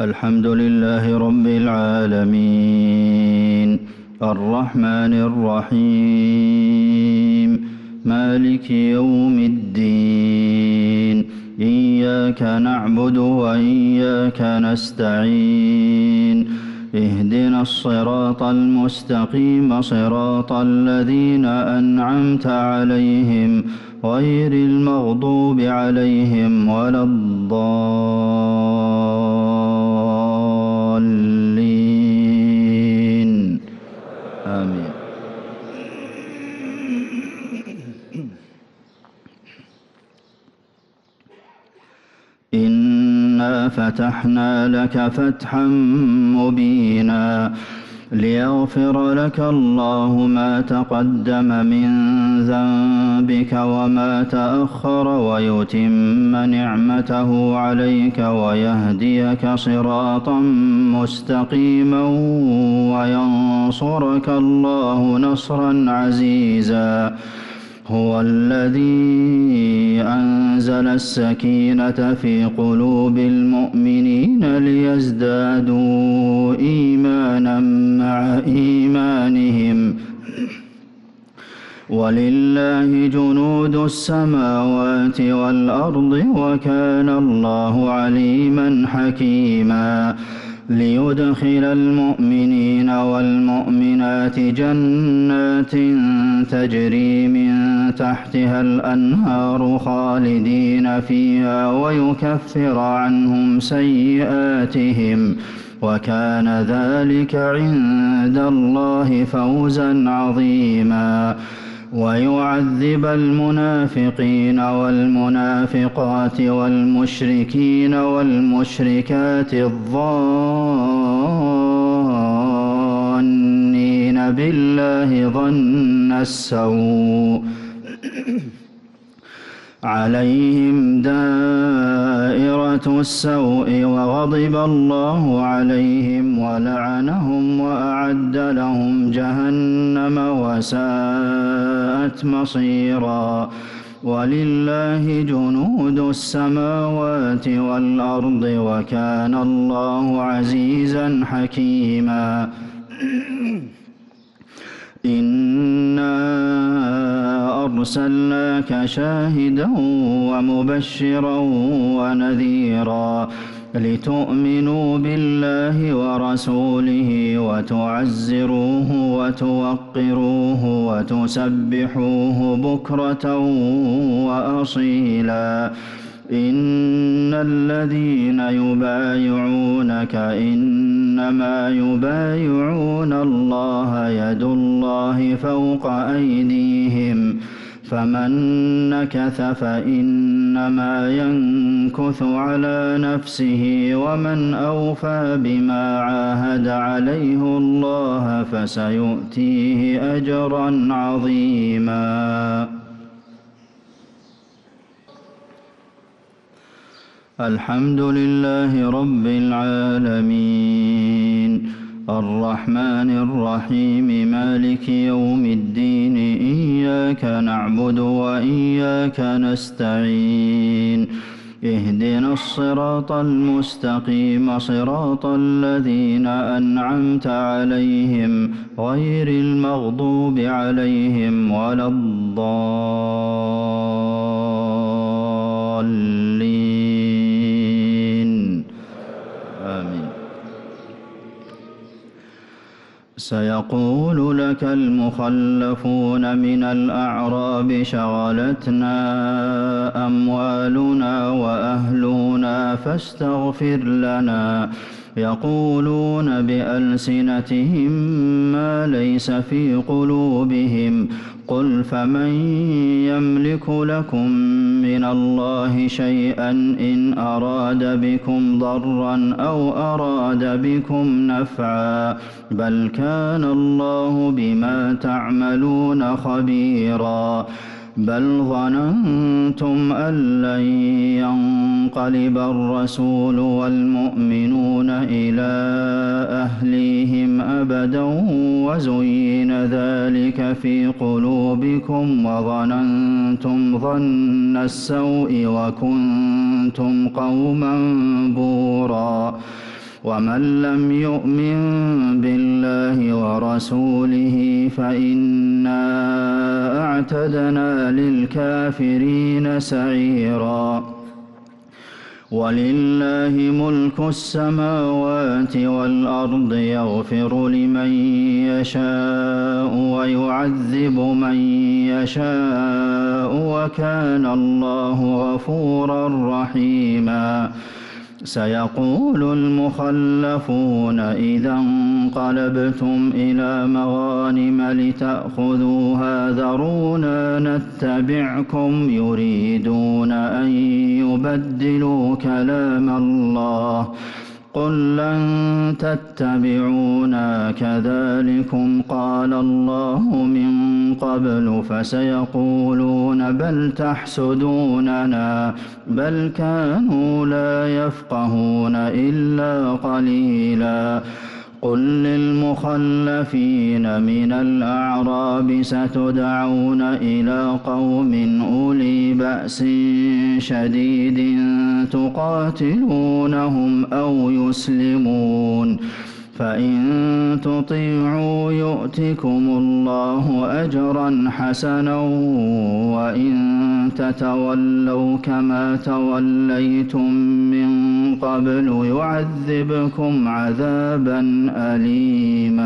الحمد لله رب العالمين الرحمن الرحيم مالك يوم الدين إياك نعبد وإياك نستعين اهدنا الصراط المستقيم صراط الذين أنعمت عليهم غير المغضوب عليهم ولا الضالين آمين. إنا فتحنا لك فتحا مبينا ليغفر لك الله ما تقدم من ذنبك وما تأخر ويتم نعمته عليك ويهديك صراطا مستقيما وينصرك الله نصرا عزيزا. هو الذي أنزل السكينة في قلوب المؤمنين ليزدادوا إيمانا مع إيمانهم ولله جنود السماوات والأرض وكان الله عليما حكيما. ليدخل المؤمنين والمؤمنات جنات تجري من تحتها الأنهار خالدين فيها ويكفر عنهم سيئاتهم وكان ذلك عند الله فوزا عظيما. ويعذب المنافقين والمنافقات والمشركين والمشركات الظانين بالله ظن السوء عليهم دائرة السوء وغضب الله عليهم ولعنهم وأعد لهم جهنم وساءت مصيرا. ولله جنود السماوات والأرض وكان الله عزيزا حكيما. إنا أرسلناك شاهدا ومبشرا ونذيرا لتؤمنوا بالله ورسوله وتعزروه وتوقروه وتسبحوه بكرة وأصيلا. إن الذين يبايعونك إنما يبايعون الله يد الله فوق أيديهم فمن نكث فإنما ينكث على نفسه ومن أوفى بما عاهد عليه الله فسيؤتيه أجرا عظيما. الحمد لله رب العالمين الرحمن الرحيم مالك يوم الدين إياك نعبد وإياك نستعين اهدنا الصراط المستقيم صراط الذين أنعمت عليهم غير المغضوب عليهم ولا الضالين آمين. سيقول لك المخلفون من الأعراب شغلتنا أموالنا وأهلنا فاستغفر لنا يقولون بألسنتهم ما ليس في قلوبهم قل فمن يملك لكم من الله شيئا إن أراد بكم ضرا أو أراد بكم نفعا بل كان الله بما تعملون خبيرا. بل ظننتم أن لن ينقلب الرسول والمؤمنون إلى أهليهم أبدا وزين ذلك في قلوبكم وظننتم ظن السوء وكنتم قوما بورا. ومن لم يؤمن بالله ورسوله فإنا أعتدنا للكافرين سعيرا ولله ملك السماوات والأرض يغفر لمن يشاء ويعذب من يشاء وكان الله غفورا رحيما سيقول المخلفون إذا انقلبتم إلى مغانم لتأخذوها ذرونا نتبعكم يريدون أن يبدلوا كلام الله قل لن تتبعونا كذلكم قال الله من قبل فسيقولون بل تحسدوننا بل كانوا لا يفقهون إلا قليلا قل للمخلفين من الأعراب ستدعون إلى قوم أولي بأس شديد تقاتلونهم أو يسلمون فإن تطيعوا يؤتكم الله أجرا حسنا وإن تتولوا كما توليتم من قبل يعذبكم عذابا أليما